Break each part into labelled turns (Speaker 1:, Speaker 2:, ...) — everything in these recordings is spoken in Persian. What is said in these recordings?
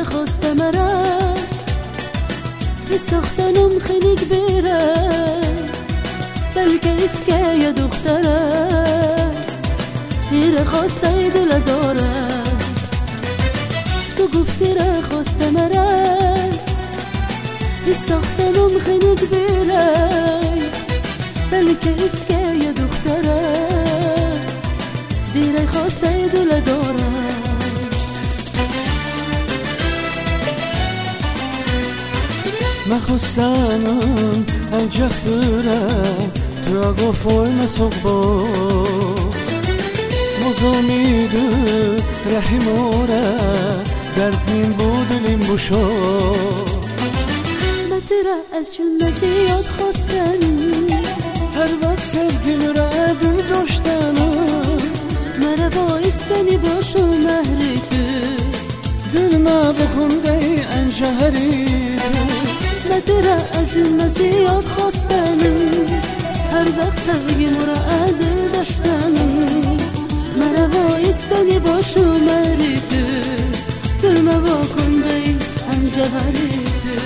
Speaker 1: خواسته مرا که ساختنم خیلی بره بلکه اسکه یا دختره تیر خواسته دل داره تو گفتی را خواسته مرا که ساختنم خیلی بره بلکه اسکه یا دختره تیر خواسته دل داره
Speaker 2: مخستانم الجفتره تو گفوی مسقبو مزومیدو رحموره درد نیم بودلیم بوشو
Speaker 1: متره از چون زیاد خواستنی
Speaker 2: هر وقت sevgili را دل داشتنم
Speaker 1: مرا بایستنی باشو مهری تو
Speaker 2: دلما بکنده انجهری
Speaker 1: متره از چون زیاد خواستنی هر وقت sevgili را دل داشتنی مرا بایستنی باشو مهری تو دلما بکنده انجهری تو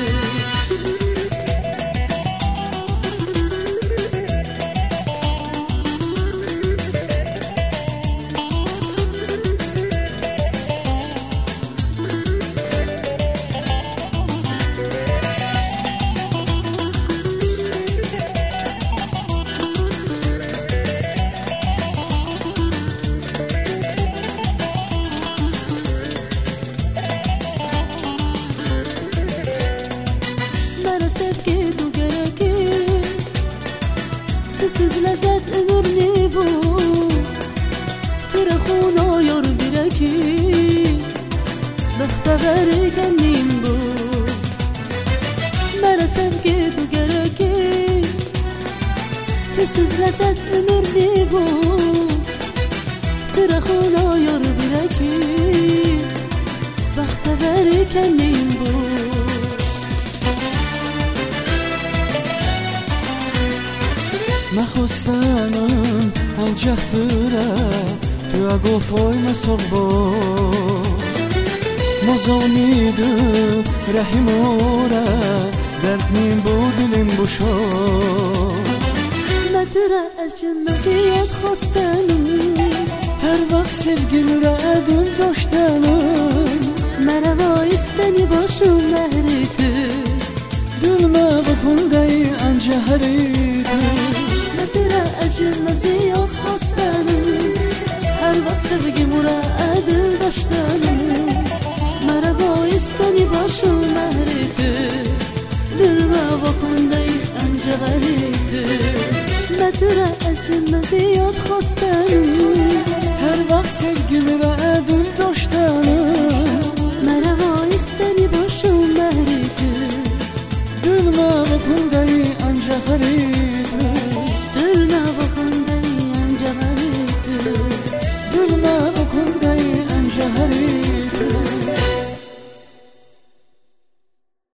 Speaker 1: siz lezzet ömürlü bu Tırıkun oyor bireki Bektever kendim bu Mera sevgi tu gereki Siz lezzet ömürlü bu Tırıkun oyor bireki Bektever kendim bu
Speaker 2: مخستانم الجفتره تو گفوی مسقبو مزومیدو رحموره درد نیم بودلیم بوشو
Speaker 1: متره از چون زیاد خواستنم
Speaker 2: هر وقت sevgili را دل داشتنم
Speaker 1: مرا بایستنی باشو مهری تو
Speaker 2: دلما بکنده انجهری تو
Speaker 1: أجل زياد خواستنم هر وقت sevgim را دل داشتنم مرا بایستنی باشو مهری تو دلما بکنده انجهری تو متره أجل زیاد خواستنم
Speaker 2: هر وقت sevgim را دل داشتنم
Speaker 1: مرا بایستنی باشو مهری تو
Speaker 2: دلما بکنده انجهری